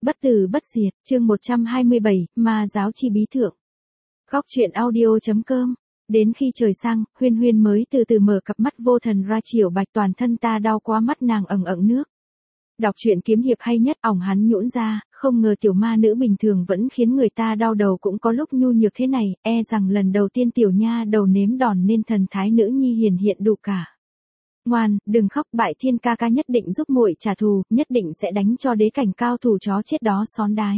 Bất tử bất diệt, chương 127, ma giáo chi bí thượng. Góc truyện audio.com. Đến khi trời sang, Huyên Huyên mới từ từ mở cặp mắt vô thần ra chiều bạch, toàn thân ta đau quá, mắt nàng ẩn ẩn nước. Đọc truyện kiếm hiệp hay nhất, ỏng hắn nhũn ra, không ngờ tiểu ma nữ bình thường vẫn khiến người ta đau đầu cũng có lúc nhu nhược thế này, e rằng lần đầu tiên tiểu nha đầu nếm đòn nên thần thái nữ nhi hiển hiện đủ cả. Ngoan, đừng khóc, Bại Thiên ca ca nhất định giúp muội trả thù, nhất định sẽ đánh cho đế cảnh cao thủ chó chết đó xón đái.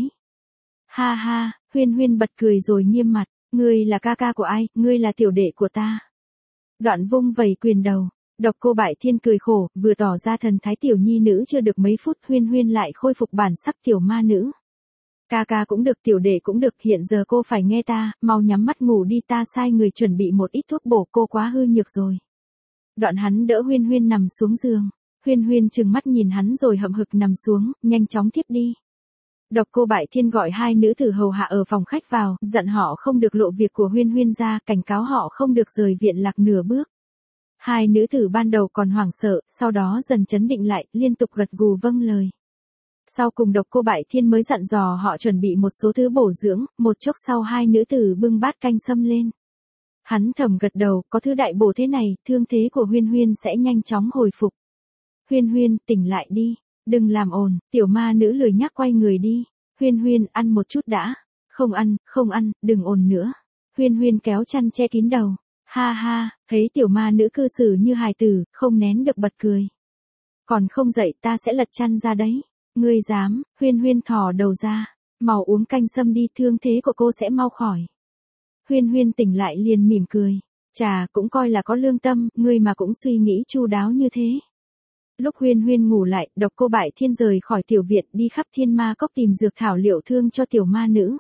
Ha ha, Huyên Huyên bật cười rồi nghiêm mặt, ngươi là ca ca của ai, ngươi là tiểu đệ của ta. Đoạn vung vẩy quyền đầu, Độc Cô Bại Thiên cười khổ, vừa tỏ ra thần thái tiểu nhi nữ chưa được mấy phút, Huyên Huyên lại khôi phục bản sắc tiểu ma nữ. Ca ca cũng được, tiểu đệ cũng được, hiện giờ cô phải nghe ta, mau nhắm mắt ngủ đi, ta sai người chuẩn bị một ít thuốc bổ, cô quá hư nhược rồi. Đoạn hắn đỡ Huyên Huyên nằm xuống giường. Huyên Huyên trừng mắt nhìn hắn rồi hậm hực nằm xuống, nhanh chóng thiếp đi. Độc Cô Bại Thiên gọi hai nữ tử hầu hạ ở phòng khách vào, dặn họ không được lộ việc của Huyên Huyên ra, cảnh cáo họ không được rời viện lạc nửa bước. Hai nữ tử ban đầu còn hoảng sợ, sau đó dần chấn định lại, liên tục gật gù vâng lời. Sau cùng Độc Cô Bại Thiên mới dặn dò họ chuẩn bị một số thứ bổ dưỡng, một chốc sau hai nữ tử bưng bát canh sâm lên. Hắn thầm gật đầu, có thứ đại bổ thế này, thương thế của Huyên Huyên sẽ nhanh chóng hồi phục. Huyên Huyên, tỉnh lại đi, đừng làm ồn, tiểu ma nữ lười nhác quay người đi. Huyên Huyên, ăn một chút đã. Không ăn, đừng ồn nữa. Huyên Huyên kéo chăn che kín đầu. Ha ha, thấy tiểu ma nữ cư xử như hài tử, không nén được bật cười. Còn không dậy ta sẽ lật chăn ra đấy. Ngươi dám, Huyên Huyên thò đầu ra. Mau uống canh sâm đi, thương thế của cô sẽ mau khỏi. Huyên Huyên tỉnh lại liền mỉm cười. Chà, cũng coi là có lương tâm, ngươi mà cũng suy nghĩ chu đáo như thế. Lúc Huyên Huyên ngủ lại, Độc Cô Bại Thiên rời khỏi tiểu viện đi khắp Thiên Ma Cốc tìm dược thảo liệu thương cho tiểu ma nữ.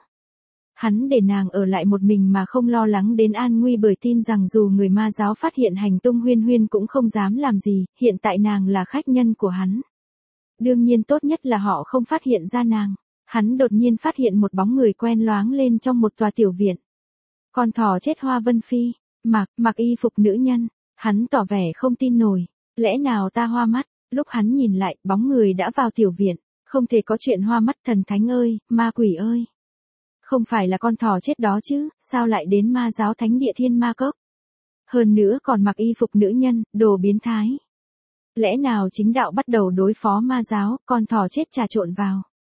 Hắn để nàng ở lại một mình mà không lo lắng đến an nguy, bởi tin rằng dù người ma giáo phát hiện hành tung Huyên Huyên cũng không dám làm gì, hiện tại nàng là khách nhân của hắn. Đương nhiên tốt nhất là họ không phát hiện ra nàng. Hắn đột nhiên phát hiện một bóng người quen loáng lên trong một tòa tiểu viện. Con thỏ chết Hoa Vân Phi, mặc y phục nữ nhân, hắn tỏ vẻ không tin nổi, lẽ nào ta hoa mắt, lúc hắn nhìn lại, bóng người đã vào tiểu viện, không thể có chuyện hoa mắt, thần thánh ơi, ma quỷ ơi. Không phải là con thỏ chết đó chứ, sao lại đến ma giáo thánh địa Thiên Ma Cốc? Hơn nữa còn mặc y phục nữ nhân, đồ biến thái. Lẽ nào chính đạo bắt đầu đối phó ma giáo, con thỏ chết trà trộn vào?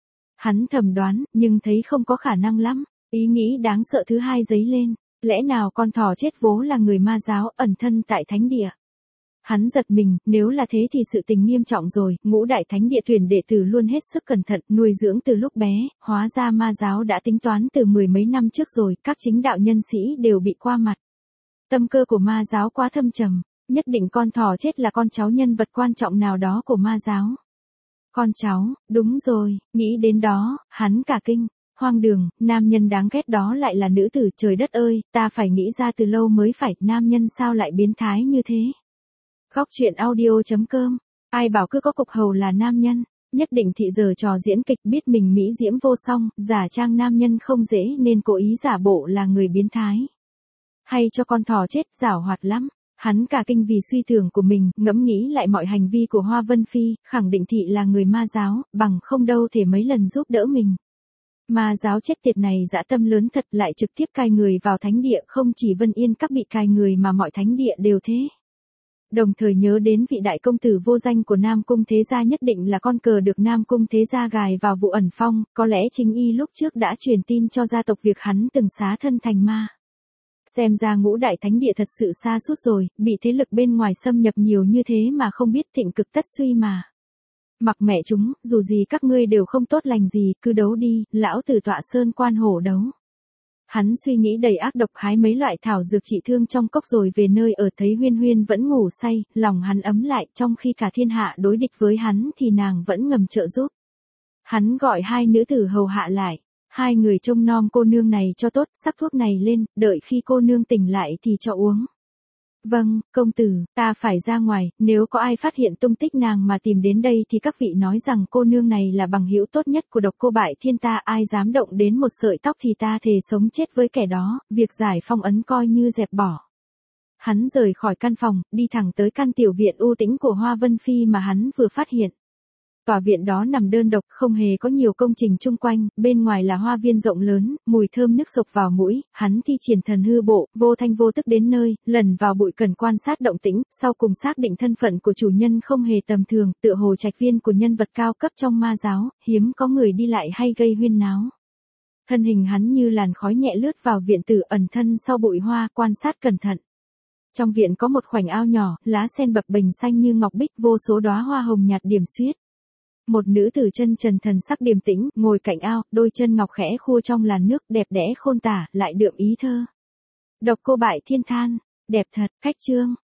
Hắn thầm đoán, nhưng thấy không có khả năng lắm. Ý nghĩ đáng sợ thứ hai dấy lên, lẽ nào con thỏ chết vố là người ma giáo ẩn thân tại thánh địa? Hắn giật mình, nếu là thế thì sự tình nghiêm trọng rồi, Ngũ Đại Thánh Địa tuyển đệ tử luôn hết sức cẩn thận, nuôi dưỡng từ lúc bé, hóa ra ma giáo đã tính toán từ mười mấy năm trước rồi, các chính đạo nhân sĩ đều bị qua mặt. Tâm cơ của ma giáo quá thâm trầm, nhất định con thỏ chết là con cháu nhân vật quan trọng nào đó của ma giáo. Con cháu, đúng rồi, nghĩ đến đó, hắn cả kinh. Hoang đường, nam nhân đáng ghét đó lại là nữ tử, trời đất ơi, ta phải nghĩ ra từ lâu mới phải, nam nhân sao lại biến thái như thế. Góc truyện audio.com, ai bảo cứ có cục hầu là nam nhân, nhất định thị giờ trò diễn kịch, biết mình mỹ diễm vô song, giả trang nam nhân không dễ nên cố ý giả bộ là người biến thái. Hay cho con thỏ chết, giảo hoạt lắm. Hắn cả kinh vì suy tưởng của mình, ngẫm nghĩ lại mọi hành vi của Hoa Vân Phi, khẳng định thị là người ma giáo, bằng không đâu thể mấy lần giúp đỡ mình. Ma giáo chết tiệt này dã tâm lớn thật, lại trực tiếp cai người vào thánh địa, không chỉ Vân Yên Các bị cai người mà mọi thánh địa đều thế. Đồng thời nhớ đến vị đại công tử vô danh của Nam Cung Thế Gia, nhất định là con cờ được Nam Cung Thế Gia gài vào vụ ẩn phong, có lẽ chính y lúc trước đã truyền tin cho gia tộc việc hắn từng xá thân thành ma. Xem ra Ngũ Đại Thánh Địa thật sự sa sút rồi, bị thế lực bên ngoài xâm nhập nhiều như thế mà không biết thịnh cực tất suy mà. Mặc mẹ chúng, dù gì các ngươi đều không tốt lành gì, cứ đấu đi, lão tử tọa sơn quan hổ đấu. Hắn suy nghĩ đầy ác độc, hái mấy loại thảo dược trị thương trong cốc rồi về nơi ở, thấy Huyên Huyên vẫn ngủ say, lòng hắn ấm lại, trong khi cả thiên hạ đối địch với hắn thì nàng vẫn ngầm trợ giúp. Hắn gọi hai nữ tử hầu hạ lại, hai người trông nom cô nương này cho tốt, sắc thuốc này lên, đợi khi cô nương tỉnh lại thì cho uống. Vâng, công tử, ta phải ra ngoài, nếu có ai phát hiện tung tích nàng mà tìm đến đây thì các vị nói rằng cô nương này là bằng hữu tốt nhất của Độc Cô Bại Thiên ta, ai dám động đến một sợi tóc thì ta thề sống chết với kẻ đó, việc giải phong ấn coi như dẹp bỏ. Hắn rời khỏi căn phòng, đi thẳng tới căn tiểu viện u tĩnh của Hoa Vân Phi mà hắn vừa phát hiện. Tòa viện đó nằm đơn độc, không hề có nhiều công trình chung quanh, bên ngoài là hoa viên rộng lớn, mùi thơm nức sộc vào mũi, hắn thi triển thần hư bộ, vô thanh vô tức đến nơi, lần vào bụi cần quan sát động tĩnh, sau cùng xác định thân phận của chủ nhân không hề tầm thường, tựa hồ trạch viên của nhân vật cao cấp trong ma giáo, hiếm có người đi lại hay gây huyên náo. Thân hình hắn như làn khói nhẹ lướt vào viện tử, ẩn thân sau bụi hoa, quan sát cẩn thận. Trong viện có một khoảnh ao nhỏ, lá sen bập bềnh xanh như ngọc bích, vô số đóa hoa hồng nhạt điểm xuyết. Một nữ tử chân trần thần sắc điềm tĩnh, ngồi cạnh ao, đôi chân ngọc khẽ khua trong làn nước, đẹp đẽ khôn tả, lại đượm ý thơ. Độc cô bại thiên than, đẹp thật, khách chương.